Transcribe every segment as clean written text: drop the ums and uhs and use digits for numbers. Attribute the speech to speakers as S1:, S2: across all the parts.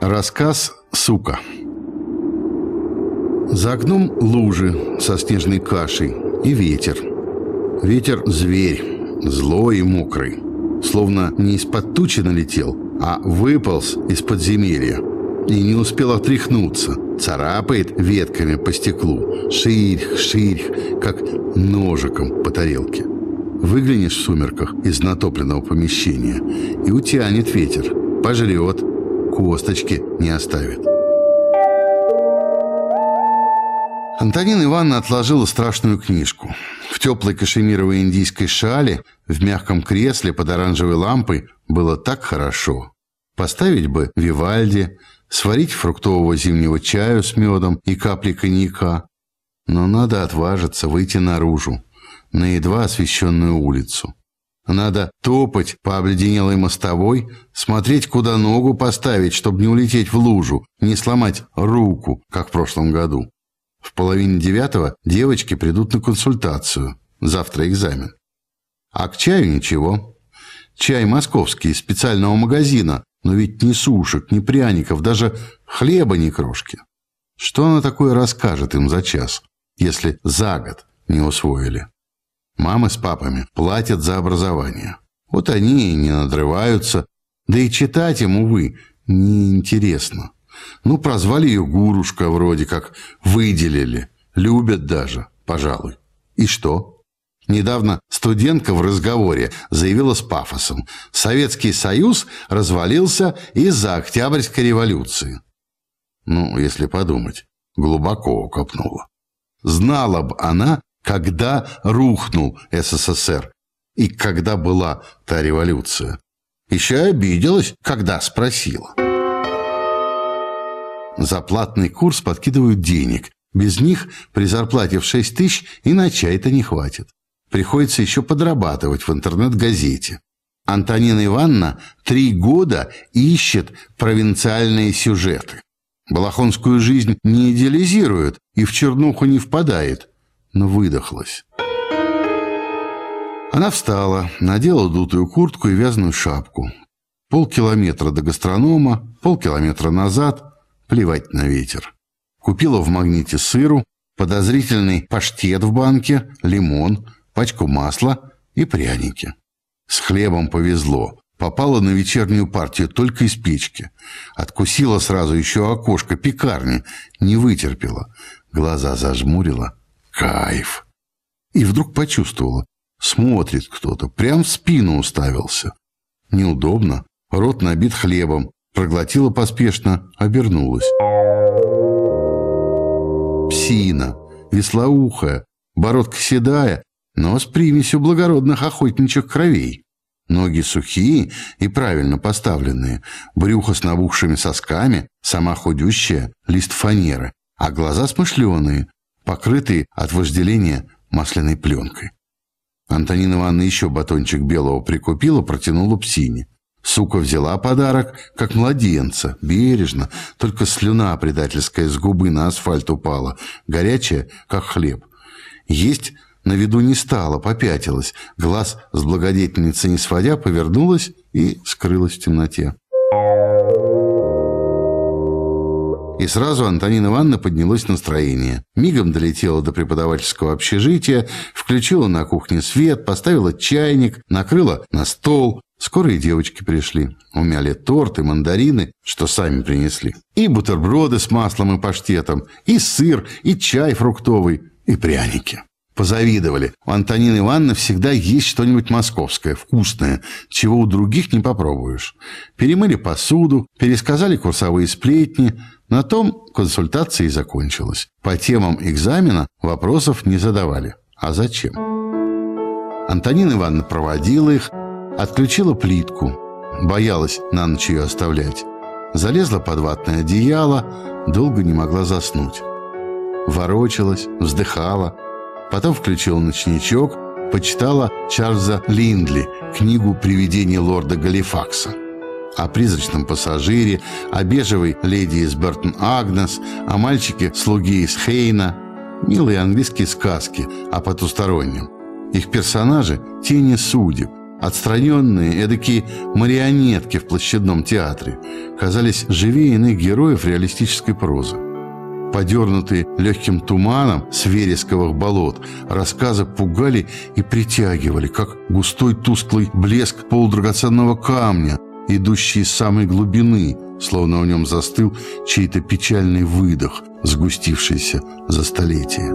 S1: Рассказ «Сука». За окном лужи со снежной кашей и ветер. Ветер – зверь, злой и мокрый. Словно не из-под тучи налетел, а выполз из подземелья. И не успел отряхнуться. Царапает ветками по стеклу. Ширь, ширь, как ножиком по тарелке. Выглянешь в сумерках из натопленного помещения, и утянет ветер. Пожрет, косточки не оставит. Антонина Ивановна отложила страшную книжку. В теплой кашемировой индийской шали, в мягком кресле под оранжевой лампой было так хорошо. Поставить бы Вивальди, сварить фруктового зимнего чаю с медом и каплей коньяка. Но надо отважиться, выйти наружу, на едва освещенную улицу. Надо топать по обледенелой мостовой, смотреть, куда ногу поставить, чтобы не улететь в лужу, не сломать руку, как в прошлом году. В 8:30 девочки придут на консультацию. Завтра экзамен. А к чаю ничего. Чай московский, из специального магазина. Но ведь ни сушек, ни пряников, даже хлеба ни крошки. Что она такое расскажет им за час, если за год не усвоили? Мамы с папами платят за образование. Вот они и не надрываются. Да и читать им, увы, неинтересно. Ну, прозвали ее Гурушка вроде как, выделили. Любят даже, пожалуй. И что? Недавно студентка в разговоре заявила с пафосом: Советский Союз развалился из-за Октябрьской революции. Ну, если подумать, глубоко копнула. Знала бы она, когда рухнул СССР и когда была та революция. Еще и обиделась, когда спросила. За платный курс подкидывают денег. Без них при зарплате в 6 тысяч и на чай-то не хватит. Приходится еще подрабатывать в интернет-газете. Антонина Ивановна 3 года ищет провинциальные сюжеты. Балахонскую жизнь не идеализирует и в чернуху не впадает, но выдохлась. Она встала, надела дутую куртку и вязаную шапку. Полкилометра до гастронома, полкилометра назад. Плевать на ветер. Купила в Магните сыру, подозрительный паштет в банке, лимон, пачку масла и пряники. С хлебом повезло. Попала на вечернюю партию только из печки. Откусила сразу еще окошко пекарни. Не вытерпела. Глаза зажмурила. Кайф. И вдруг почувствовала. Смотрит кто-то. Прям в спину уставился. Неудобно. Рот набит хлебом. Проглотила поспешно, обернулась. Псина, веслоухая, бородка седая, но с примесью благородных охотничьих кровей. Ноги сухие и правильно поставленные, брюхо с набухшими сосками, сама худющая, лист фанеры, а глаза смышленые, покрытые от вожделения масляной пленкой. Антонина Ивановна еще батончик белого прикупила, протянула Псине. Сука взяла подарок, как младенца, бережно, только слюна предательская с губы на асфальт упала, горячая, как хлеб. Есть на виду не стала, попятилась, глаз с благодетельницы не сводя, повернулась и скрылась в темноте. И сразу Антонина Ивановна поднялось настроение. Мигом долетела до преподавательского общежития, включила на кухне свет, поставила чайник, накрыла на стол. Скоро и девочки пришли. Умяли торт и мандарины, что сами принесли. И бутерброды с маслом и паштетом, и сыр, и чай фруктовый, и пряники. Позавидовали. У Антонины Ивановны всегда есть что-нибудь московское, вкусное, чего у других не попробуешь. Перемыли посуду, пересказали курсовые сплетни. На том консультация и закончилась. По темам экзамена вопросов не задавали. А зачем? Антонина Ивановна проводила их, отключила плитку. Боялась на ночь ее оставлять. Залезла под ватное одеяло, долго не могла заснуть. Ворочалась, вздыхала. Потом включила ночничок, почитала Чарльза Линдли, книгу «Привидение лорда Галифакса». О призрачном пассажире, о бежевой леди из Бертон-Агнес, о мальчике-слуге из Хейна. Милые английские сказки о потустороннем. Их персонажи – тени судеб. Отстраненные, эдакие марионетки в площадном театре, казались живее иных героев реалистической прозы. Подернутые легким туманом с вересковых болот, рассказы пугали и притягивали, как густой тусклый блеск полудрагоценного камня, идущий из самой глубины, словно в нем застыл чей-то печальный выдох, сгустившийся за столетия.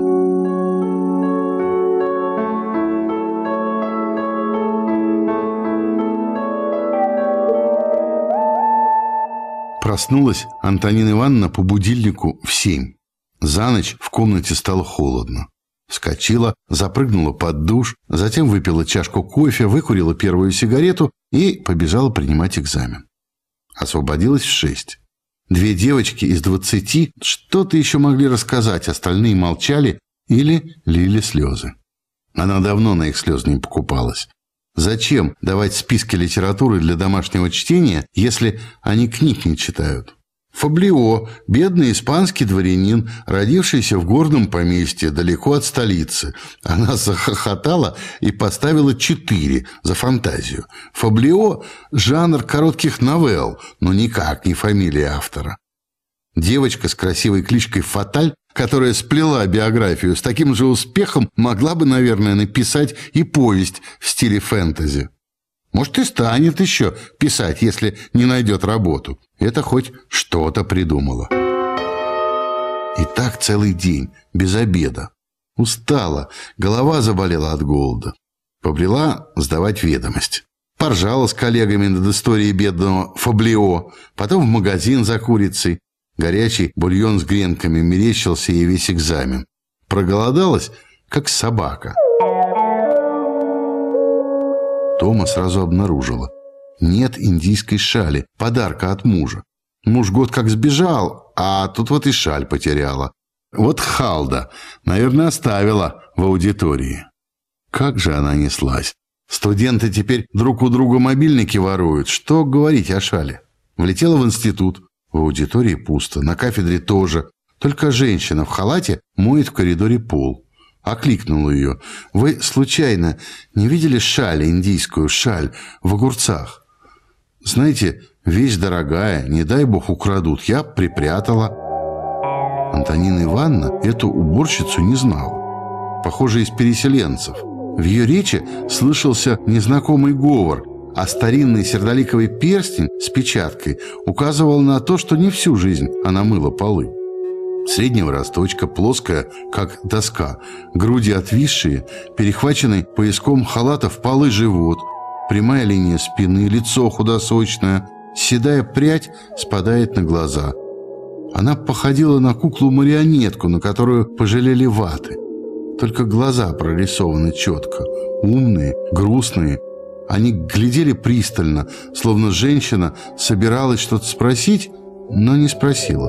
S1: Проснулась Антонина Ивановна по будильнику в 7. За ночь в комнате стало холодно. Вскочила, запрыгнула под душ, затем выпила чашку кофе, выкурила первую сигарету и побежала принимать экзамен. Освободилась в 6. 2 девочки из 20 что-то еще могли рассказать, остальные молчали или лили слезы. Она давно на их слезы не покупалась. Зачем давать списки литературы для домашнего чтения, если они книг не читают? Фаблио, бедный испанский дворянин, родившийся в горном поместье далеко от столицы. Она захохотала и поставила 4 за фантазию. Фаблио – жанр коротких новелл, но никак не фамилия автора. Девочка с красивой кличкой Фаталь, которая сплела биографию, с таким же успехом могла бы, наверное, написать и повесть в стиле фэнтези. Может, и станет еще писать, если не найдет работу. Это хоть что-то придумала. И так целый день, без обеда. Устала, голова заболела от голода. Побрела сдавать ведомость. Поржала с коллегами над историей бедного Фаблио, потом в магазин за курицей. Горячий бульон с гренками мерещился ей весь экзамен. Проголодалась, как собака. Тома сразу обнаружила. Нет индийской шали, подарка от мужа. Муж год как сбежал, а тут вот и шаль потеряла. Вот халда, наверное, оставила в аудитории. Как же она неслась. Студенты теперь друг у друга мобильники воруют. Что говорить о шале? Влетела в институт. В аудитории пусто, на кафедре тоже. Только женщина в халате моет в коридоре пол. Окликнула ее. «Вы, случайно, не видели шаль, индийскую шаль, в огурцах? Знаете, вещь дорогая, не дай бог украдут. Я припрятала». Антонина Ивановна эту уборщицу не знала. Похоже, из переселенцев. В ее речи слышался незнакомый говор, а старинный сердоликовый перстень с печаткой указывал на то, что не всю жизнь она мыла полы. Среднего росточка, плоская, как доска, груди отвисшие, перехваченный пояском халата впалый живот, прямая линия спины, лицо худосочное, седая прядь спадает на глаза. Она походила на куклу-марионетку, на которую пожалели ваты. Только глаза прорисованы четко, умные, грустные. Они глядели пристально, словно женщина собиралась что-то спросить, но не спросила.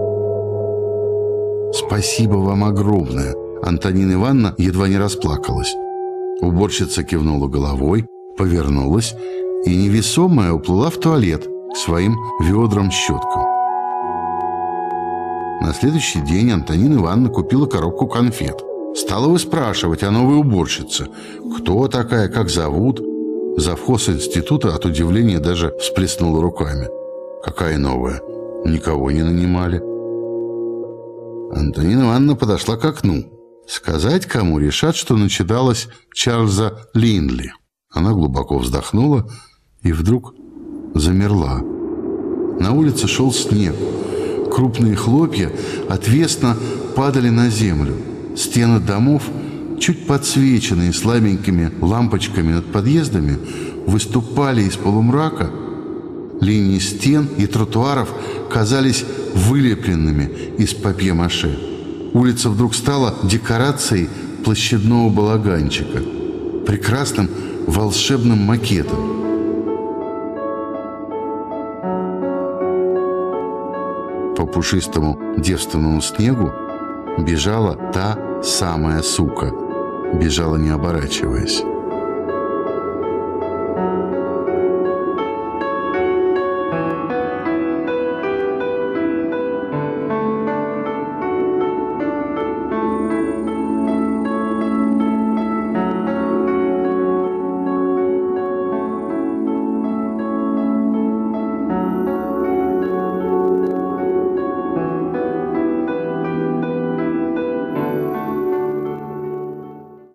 S1: «Спасибо вам огромное!» Антонина Ивановна едва не расплакалась. Уборщица кивнула головой, повернулась и невесомая уплыла в туалет к своим ведрам-щеткам. На следующий день Антонина Ивановна купила коробку конфет. Стала выспрашивать о новой уборщице. Кто такая, как зовут? Завхоз института от удивления даже всплеснула руками. Какая новая? Никого не нанимали. Антонина Ивановна подошла к окну. Сказать кому, решат, что начиталась Чарльза Линдли. Она глубоко вздохнула и вдруг замерла. На улице шел снег. Крупные хлопья отвесно падали на землю. Стены домов, чуть подсвеченные слабенькими лампочками над подъездами, выступали из полумрака. Линии стен и тротуаров казались вылепленными из папье-маше. Улица вдруг стала декорацией площадного балаганчика, прекрасным волшебным макетом. По пушистому девственному снегу бежала та самая сука. Бежала, не оборачиваясь.